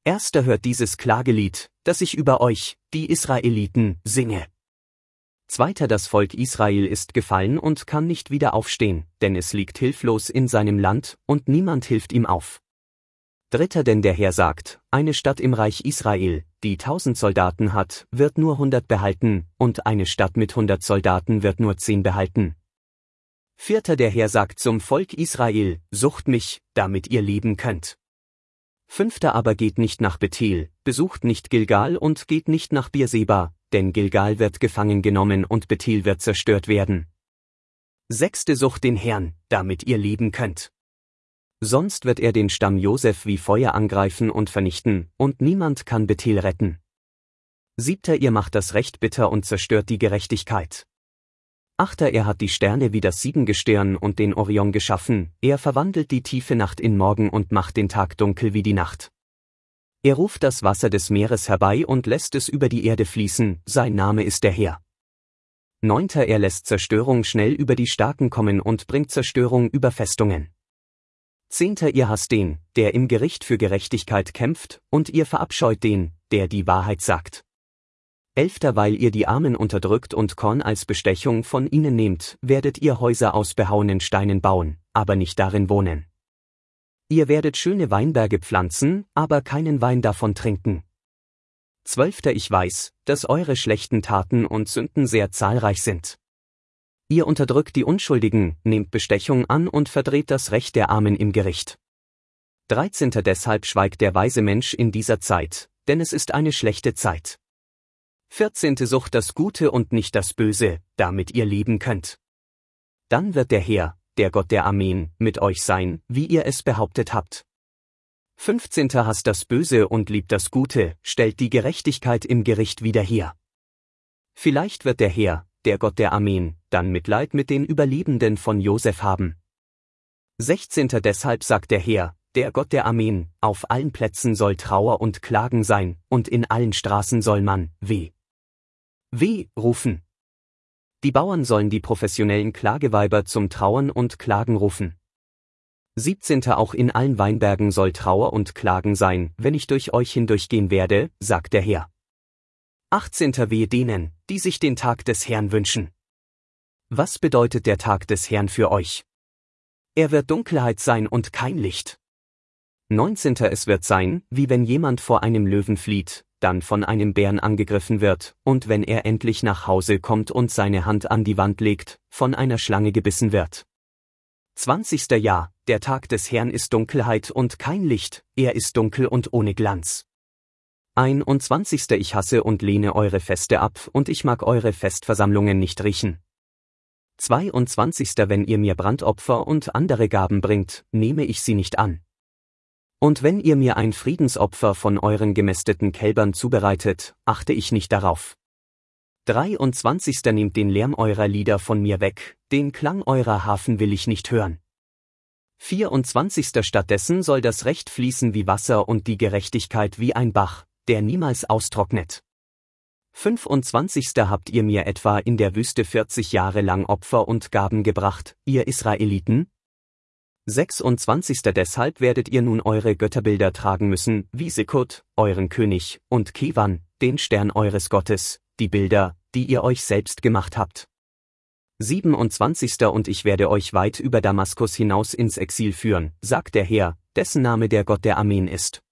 Erster hört dieses Klagelied, das ich über euch, die Israeliten, singe. Zweiter, das Volk Israel ist gefallen und kann nicht wieder aufstehen, denn es liegt hilflos in seinem Land, und niemand hilft ihm auf. Dritter, denn der Herr sagt, eine Stadt im Reich Israel, die 1000 Soldaten hat, wird nur 100 behalten, und eine Stadt mit 100 Soldaten wird nur 10 behalten. Vierter, der Herr sagt zum Volk Israel, sucht mich, damit ihr leben könnt. Fünfter, aber geht nicht nach Bethel, besucht nicht Gilgal und geht nicht nach Beerseba, denn Gilgal wird gefangen genommen und Bethel wird zerstört werden. Sechste, sucht den Herrn, damit ihr leben könnt. Sonst wird er den Stamm Josef wie Feuer angreifen und vernichten, und niemand kann Bethel retten. Siebter, ihr macht das Recht bitter und zerstört die Gerechtigkeit. Achter, er hat die Sterne wie das Siebengestirn und den Orion geschaffen, er verwandelt die tiefe Nacht in Morgen und macht den Tag dunkel wie die Nacht. Er ruft das Wasser des Meeres herbei und lässt es über die Erde fließen, sein Name ist der Herr. Neunter, er lässt Zerstörung schnell über die Starken kommen und bringt Zerstörung über Festungen. Zehnter, ihr hasst den, der im Gericht für Gerechtigkeit kämpft, und ihr verabscheut den, der die Wahrheit sagt. Elfter, weil ihr die Armen unterdrückt und Korn als Bestechung von ihnen nehmt, werdet ihr Häuser aus behauenen Steinen bauen, aber nicht darin wohnen. Ihr werdet schöne Weinberge pflanzen, aber keinen Wein davon trinken. Zwölfter, ich weiß, dass eure schlechten Taten und Sünden sehr zahlreich sind. Ihr unterdrückt die Unschuldigen, nehmt Bestechung an und verdreht das Recht der Armen im Gericht. 13. Deshalb schweigt der weise Mensch in dieser Zeit, denn es ist eine schlechte Zeit. 14. Sucht das Gute und nicht das Böse, damit ihr leben könnt. Dann wird der Herr, der Gott der Armeen, mit euch sein, wie ihr es behauptet habt. 15. Hasst das Böse und liebt das Gute, stellt die Gerechtigkeit im Gericht wieder her. Vielleicht wird der Herr, der Gott der Armeen, dann Mitleid mit den Überlebenden von Josef haben. 16. Deshalb sagt der Herr, der Gott der Armeen, auf allen Plätzen soll Trauer und Klagen sein, und in allen Straßen soll man, weh rufen. Die Bauern sollen die professionellen Klageweiber zum Trauern und Klagen rufen. 17. Auch in allen Weinbergen soll Trauer und Klagen sein, wenn ich durch euch hindurchgehen werde, sagt der Herr. 18. Wehe denen, die sich den Tag des Herrn wünschen. Was bedeutet der Tag des Herrn für euch? Er wird Dunkelheit sein und kein Licht. 19. Es wird sein, wie wenn jemand vor einem Löwen flieht, dann von einem Bären angegriffen wird, und wenn er endlich nach Hause kommt und seine Hand an die Wand legt, von einer Schlange gebissen wird. 20. Ja, der Tag des Herrn ist Dunkelheit und kein Licht, er ist dunkel und ohne Glanz. 21. Ich hasse und lehne eure Feste ab, und ich mag eure Festversammlungen nicht riechen. 22. Wenn ihr mir Brandopfer und andere Gaben bringt, nehme ich sie nicht an. Und wenn ihr mir ein Friedensopfer von euren gemästeten Kälbern zubereitet, achte ich nicht darauf. 23. Nehmt den Lärm eurer Lieder von mir weg, den Klang eurer Harfen will ich nicht hören. 24. Stattdessen soll das Recht fließen wie Wasser und die Gerechtigkeit wie ein Bach, der niemals austrocknet. 25. Habt ihr mir etwa in der Wüste 40 Jahre lang Opfer und Gaben gebracht, ihr Israeliten? 26. Deshalb werdet ihr nun eure Götterbilder tragen müssen, wie Sekut, euren König, und Kewan, den Stern eures Gottes, die Bilder, die ihr euch selbst gemacht habt. 27. Und ich werde euch weit über Damaskus hinaus ins Exil führen, sagt der Herr, dessen Name der Gott der Armeen ist.